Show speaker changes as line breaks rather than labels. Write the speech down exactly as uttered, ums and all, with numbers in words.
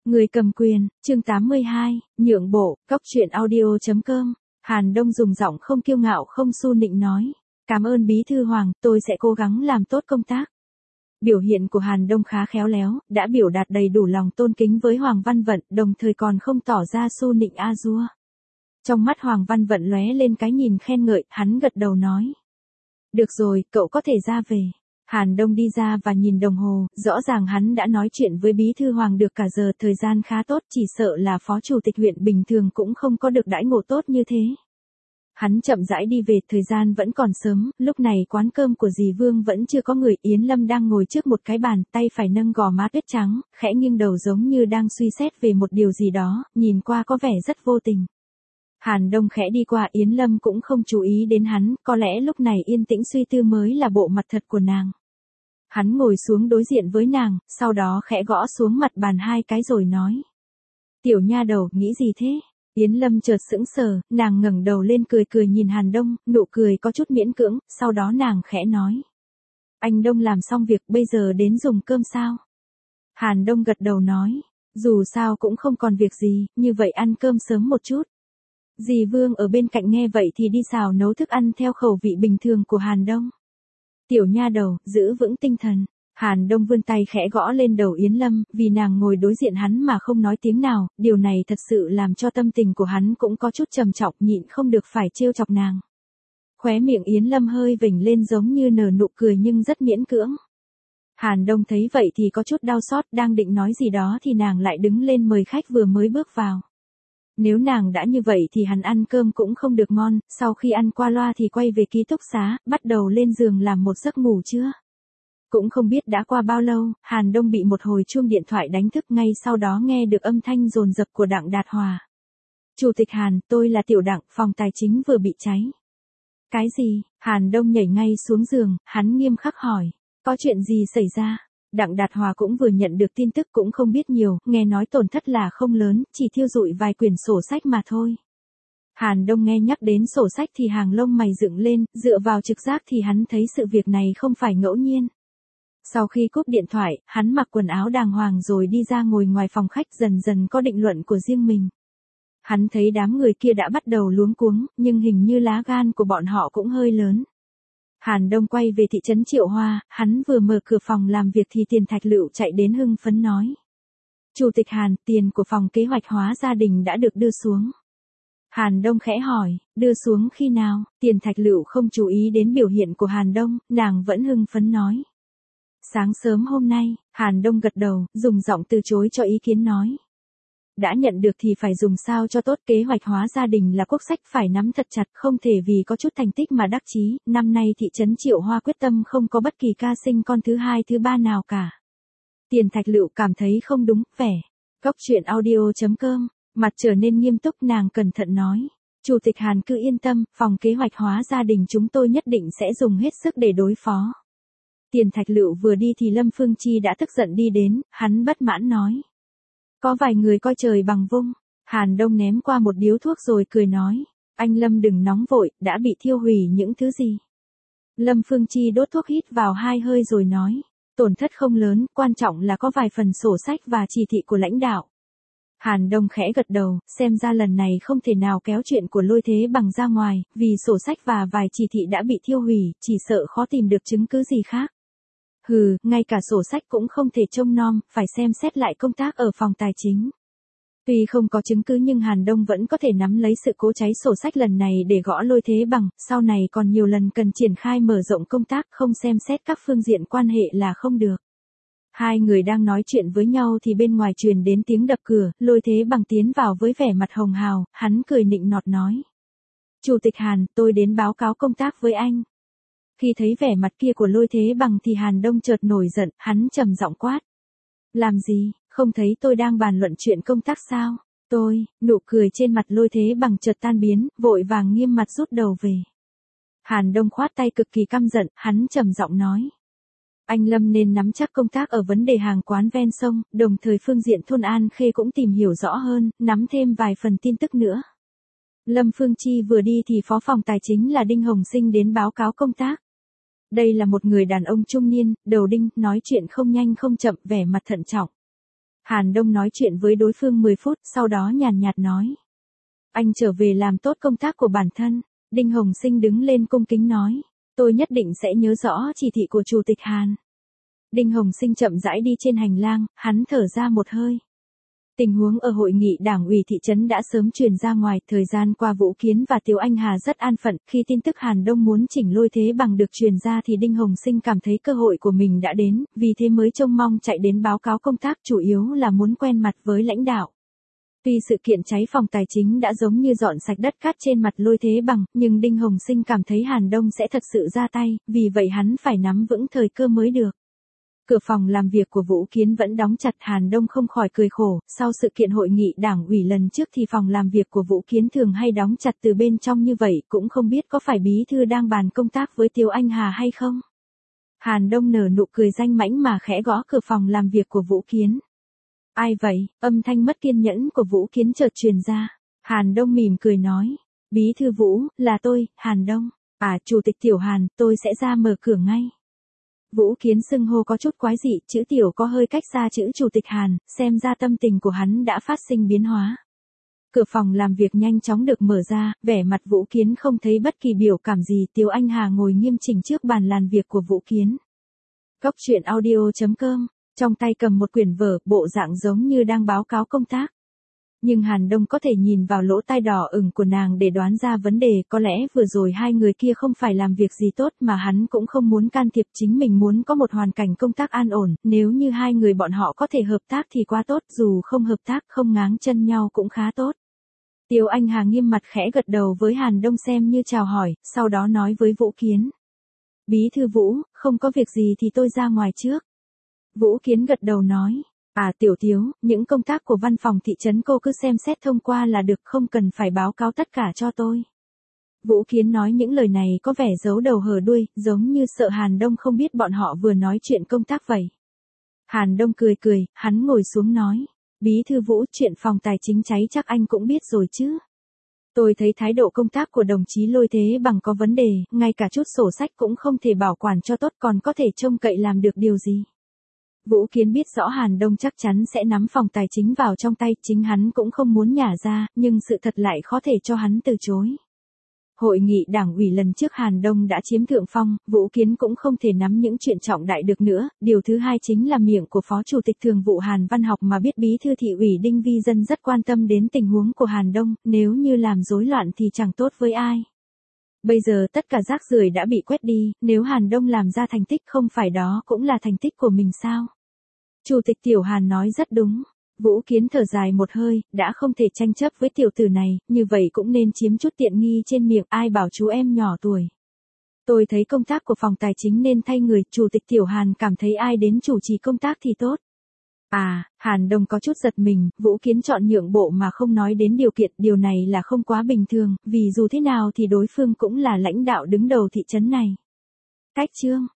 Người cầm quyền, chương tám mươi hai, nhượng bộ, góc truyện audio chấm com. Hàn Đông dùng giọng không kiêu ngạo không xu nịnh nói. Cảm ơn Bí Thư Hoàng, tôi sẽ cố gắng làm tốt công tác. Biểu hiện của Hàn Đông khá khéo léo, đã biểu đạt đầy đủ lòng tôn kính với Hoàng Văn Vận, đồng thời còn không tỏ ra xu nịnh a dua. Trong mắt Hoàng Văn Vận lóe lên cái nhìn khen ngợi, hắn gật đầu nói. Được rồi, cậu có thể ra về. Hàn Đông đi ra và nhìn đồng hồ, rõ ràng hắn đã nói chuyện với Bí Thư Hoàng được cả giờ, thời gian khá tốt, chỉ sợ là phó chủ tịch huyện bình thường cũng không có được đãi ngộ tốt như thế. Hắn chậm rãi đi về, thời gian vẫn còn sớm, lúc này quán cơm của dì Vương vẫn chưa có người, Yến Lâm đang ngồi trước một cái bàn, tay phải nâng gò má tuyết trắng, khẽ nghiêng đầu giống như đang suy xét về một điều gì đó, nhìn qua có vẻ rất vô tình. Hàn Đông khẽ đi qua, Yến Lâm cũng không chú ý đến hắn, có lẽ lúc này yên tĩnh suy tư mới là bộ mặt thật của nàng. Hắn ngồi xuống đối diện với nàng, sau đó khẽ gõ xuống mặt bàn hai cái rồi nói. Tiểu nha đầu, nghĩ gì thế? Yến Lâm chợt sững sờ, nàng ngẩng đầu lên cười cười nhìn Hàn Đông, nụ cười có chút miễn cưỡng, sau đó nàng khẽ nói. Anh Đông làm xong việc, bây giờ đến dùng cơm sao? Hàn Đông gật đầu nói, dù sao cũng không còn việc gì, như vậy ăn cơm sớm một chút. Dì Vương ở bên cạnh nghe vậy thì đi xào nấu thức ăn theo khẩu vị bình thường của Hàn Đông. Tiểu nha đầu, giữ vững tinh thần. Hàn Đông vươn tay khẽ gõ lên đầu Yến Lâm, vì nàng ngồi đối diện hắn mà không nói tiếng nào, điều này thật sự làm cho tâm tình của hắn cũng có chút trầm trọng, nhịn không được phải trêu chọc nàng. Khóe miệng Yến Lâm hơi vểnh lên giống như nở nụ cười nhưng rất miễn cưỡng. Hàn Đông thấy vậy thì có chút đau xót, đang định nói gì đó thì nàng lại đứng lên mời khách vừa mới bước vào. Nếu nàng đã như vậy thì hắn ăn cơm cũng không được ngon, sau khi ăn qua loa thì quay về ký túc xá, bắt đầu lên giường làm một giấc ngủ trưa. Cũng không biết đã qua bao lâu, Hàn Đông bị một hồi chuông điện thoại đánh thức, ngay sau đó nghe được âm thanh dồn dập của Đặng Đạt Hòa. Chủ tịch Hàn, tôi là Tiểu Đặng, phòng tài chính vừa bị cháy. Cái gì? Hàn Đông nhảy ngay xuống giường, hắn nghiêm khắc hỏi. Có chuyện gì xảy ra? Đặng Đạt Hòa cũng vừa nhận được tin tức, cũng không biết nhiều, nghe nói tổn thất là không lớn, chỉ thiêu rụi vài quyển sổ sách mà thôi. Hàn Đông nghe nhắc đến sổ sách thì hàng lông mày dựng lên, dựa vào trực giác thì hắn thấy sự việc này không phải ngẫu nhiên. Sau khi cúp điện thoại, hắn mặc quần áo đàng hoàng rồi đi ra ngồi ngoài phòng khách, dần dần có định luận của riêng mình. Hắn thấy đám người kia đã bắt đầu luống cuống, nhưng hình như lá gan của bọn họ cũng hơi lớn. Hàn Đông quay về thị trấn Triệu Hoa, hắn vừa mở cửa phòng làm việc thì Tiền Thạch Lựu chạy đến hưng phấn nói. Chủ tịch Hàn, tiền của phòng kế hoạch hóa gia đình đã được đưa xuống. Hàn Đông khẽ hỏi, đưa xuống khi nào? Tiền Thạch Lựu không chú ý đến biểu hiện của Hàn Đông, nàng vẫn hưng phấn nói. Sáng sớm hôm nay, Hàn Đông gật đầu, dùng giọng từ chối cho ý kiến nói. Đã nhận được thì phải dùng sao cho tốt, kế hoạch hóa gia đình là quốc sách phải nắm thật chặt, không thể vì có chút thành tích mà đắc chí, năm nay thị trấn Triệu Hoa quyết tâm không có bất kỳ ca sinh con thứ hai thứ ba nào cả. Tiền Thạch Lựu cảm thấy không đúng, vẻ. Góc truyện audio chấm com, mặt trở nên nghiêm túc, nàng cẩn thận nói. Chủ tịch Hàn cứ yên tâm, phòng kế hoạch hóa gia đình chúng tôi nhất định sẽ dùng hết sức để đối phó. Tiền Thạch Lựu vừa đi thì Lâm Phương Chi đã tức giận đi đến, hắn bất mãn nói. Có vài người coi trời bằng vung. Hàn Đông ném qua một điếu thuốc rồi cười nói. Anh Lâm đừng nóng vội, đã bị thiêu hủy những thứ gì? Lâm Phương Chi đốt thuốc hít vào hai hơi rồi nói. Tổn thất không lớn, quan trọng là có vài phần sổ sách và chỉ thị của lãnh đạo. Hàn Đông khẽ gật đầu, xem ra lần này không thể nào kéo chuyện của Lôi Thế Bằng ra ngoài, vì sổ sách và vài chỉ thị đã bị thiêu hủy, chỉ sợ khó tìm được chứng cứ gì khác. Hừ, ngay cả sổ sách cũng không thể trông nom, phải xem xét lại công tác ở phòng tài chính. Tuy không có chứng cứ nhưng Hàn Đông vẫn có thể nắm lấy sự cố cháy sổ sách lần này để gõ Lôi Thế Bằng, sau này còn nhiều lần cần triển khai mở rộng công tác, không xem xét các phương diện quan hệ là không được. Hai người đang nói chuyện với nhau thì bên ngoài truyền đến tiếng đập cửa, Lôi Thế Bằng tiến vào với vẻ mặt hồng hào, hắn cười nịnh nọt nói. Chủ tịch Hàn, tôi đến báo cáo công tác với anh. Khi thấy vẻ mặt kia của Lôi Thế Bằng thì Hàn Đông chợt nổi giận, hắn trầm giọng quát. Làm gì, không thấy tôi đang bàn luận chuyện công tác sao? Tôi, nụ cười trên mặt Lôi Thế Bằng chợt tan biến, vội vàng nghiêm mặt rút đầu về. Hàn Đông khoát tay cực kỳ căm giận, hắn trầm giọng nói. Anh Lâm nên nắm chắc công tác ở vấn đề hàng quán ven sông, đồng thời phương diện thôn An Khê cũng tìm hiểu rõ hơn, nắm thêm vài phần tin tức nữa. Lâm Phương Chi vừa đi thì phó phòng tài chính là Đinh Hồng Sinh đến báo cáo công tác. Đây là một người đàn ông trung niên, đầu đinh, nói chuyện không nhanh không chậm, vẻ mặt thận trọng. Hàn Đông nói chuyện với đối phương mười phút, sau đó nhàn nhạt nói. Anh trở về làm tốt công tác của bản thân. Đinh Hồng Sinh đứng lên cung kính nói. Tôi nhất định sẽ nhớ rõ chỉ thị của Chủ tịch Hàn. Đinh Hồng Sinh chậm rãi đi trên hành lang, hắn thở ra một hơi. Tình huống ở hội nghị đảng ủy thị trấn đã sớm truyền ra ngoài, thời gian qua Vũ Kiến và Tiếu Anh Hà rất an phận, khi tin tức Hàn Đông muốn chỉnh Lôi Thế Bằng được truyền ra thì Đinh Hồng Sinh cảm thấy cơ hội của mình đã đến, vì thế mới trông mong chạy đến báo cáo công tác, chủ yếu là muốn quen mặt với lãnh đạo. Tuy sự kiện cháy phòng tài chính đã giống như dọn sạch đất cát trên mặt Lôi Thế Bằng, nhưng Đinh Hồng Sinh cảm thấy Hàn Đông sẽ thật sự ra tay, vì vậy hắn phải nắm vững thời cơ mới được. Cửa phòng làm việc của Vũ Kiến vẫn đóng chặt, Hàn Đông không khỏi cười khổ, sau sự kiện hội nghị đảng ủy lần trước thì phòng làm việc của Vũ Kiến thường hay đóng chặt từ bên trong như vậy, cũng không biết có phải bí thư đang bàn công tác với Tiếu Anh Hà hay không. Hàn Đông nở nụ cười danh mãnh mà khẽ gõ cửa phòng làm việc của Vũ Kiến. Ai vậy? Âm thanh mất kiên nhẫn của Vũ Kiến chợt truyền ra. Hàn Đông mỉm cười nói. Bí thư Vũ, là tôi, Hàn Đông. À, Chủ tịch Tiểu Hàn, tôi sẽ ra mở cửa ngay. Vũ Kiến xưng hô có chút quái dị, chữ Tiểu có hơi cách xa chữ Chủ tịch Hàn, xem ra tâm tình của hắn đã phát sinh biến hóa. Cửa phòng làm việc nhanh chóng được mở ra, vẻ mặt Vũ Kiến không thấy bất kỳ biểu cảm gì. Tiếu Anh Hà ngồi nghiêm chỉnh trước bàn làm việc của Vũ Kiến. Cốc truyện audio chấm com, trong tay cầm một quyển vở, bộ dạng giống như đang báo cáo công tác. Nhưng Hàn Đông có thể nhìn vào lỗ tai đỏ ửng của nàng để đoán ra vấn đề, có lẽ vừa rồi hai người kia không phải làm việc gì tốt mà hắn cũng không muốn can thiệp, chính mình muốn có một hoàn cảnh công tác an ổn, nếu như hai người bọn họ có thể hợp tác thì quá tốt, dù không hợp tác không ngáng chân nhau cũng khá tốt. Tiếu Anh Hà nghiêm mặt khẽ gật đầu với Hàn Đông xem như chào hỏi, sau đó nói với Vũ Kiến. Bí thư Vũ, không có việc gì thì tôi ra ngoài trước. Vũ Kiến gật đầu nói. À Tiểu Tiếu, những công tác của văn phòng thị trấn cô cứ xem xét thông qua là được, không cần phải báo cáo tất cả cho tôi. Vũ Kiến nói những lời này có vẻ giấu đầu hở đuôi, giống như sợ Hàn Đông không biết bọn họ vừa nói chuyện công tác vậy. Hàn Đông cười cười, hắn ngồi xuống nói. Bí thư Vũ, chuyện phòng tài chính cháy chắc anh cũng biết rồi chứ. Tôi thấy thái độ công tác của đồng chí Lôi Thế Bằng có vấn đề, ngay cả chút sổ sách cũng không thể bảo quản cho tốt, còn có thể trông cậy làm được điều gì. Vũ Kiến biết rõ Hàn Đông chắc chắn sẽ nắm phòng tài chính vào trong tay, chính hắn cũng không muốn nhả ra, nhưng sự thật lại khó thể cho hắn từ chối. Hội nghị đảng ủy lần trước Hàn Đông đã chiếm thượng phong, Vũ Kiến cũng không thể nắm những chuyện trọng đại được nữa, điều thứ hai chính là miệng của Phó Chủ tịch Thường vụ Hàn Văn Học mà biết bí thư thị ủy Đinh Vi Dân rất quan tâm đến tình huống của Hàn Đông, nếu như làm rối loạn thì chẳng tốt với ai. Bây giờ tất cả rác rưởi đã bị quét đi, nếu Hàn Đông làm ra thành tích không phải đó cũng là thành tích của mình sao? Chủ tịch Tiểu Hàn nói rất đúng. Vũ Kiến thở dài một hơi, đã không thể tranh chấp với tiểu tử này, như vậy cũng nên chiếm chút tiện nghi trên miệng, ai bảo chú em nhỏ tuổi. Tôi thấy công tác của phòng tài chính nên thay người, Chủ tịch Tiểu Hàn cảm thấy ai đến chủ trì công tác thì tốt. À, Hàn Đông có chút giật mình, Vũ Kiến chọn nhượng bộ mà không nói đến điều kiện, điều này là không quá bình thường, vì dù thế nào thì đối phương cũng là lãnh đạo đứng đầu thị trấn này. Cách chương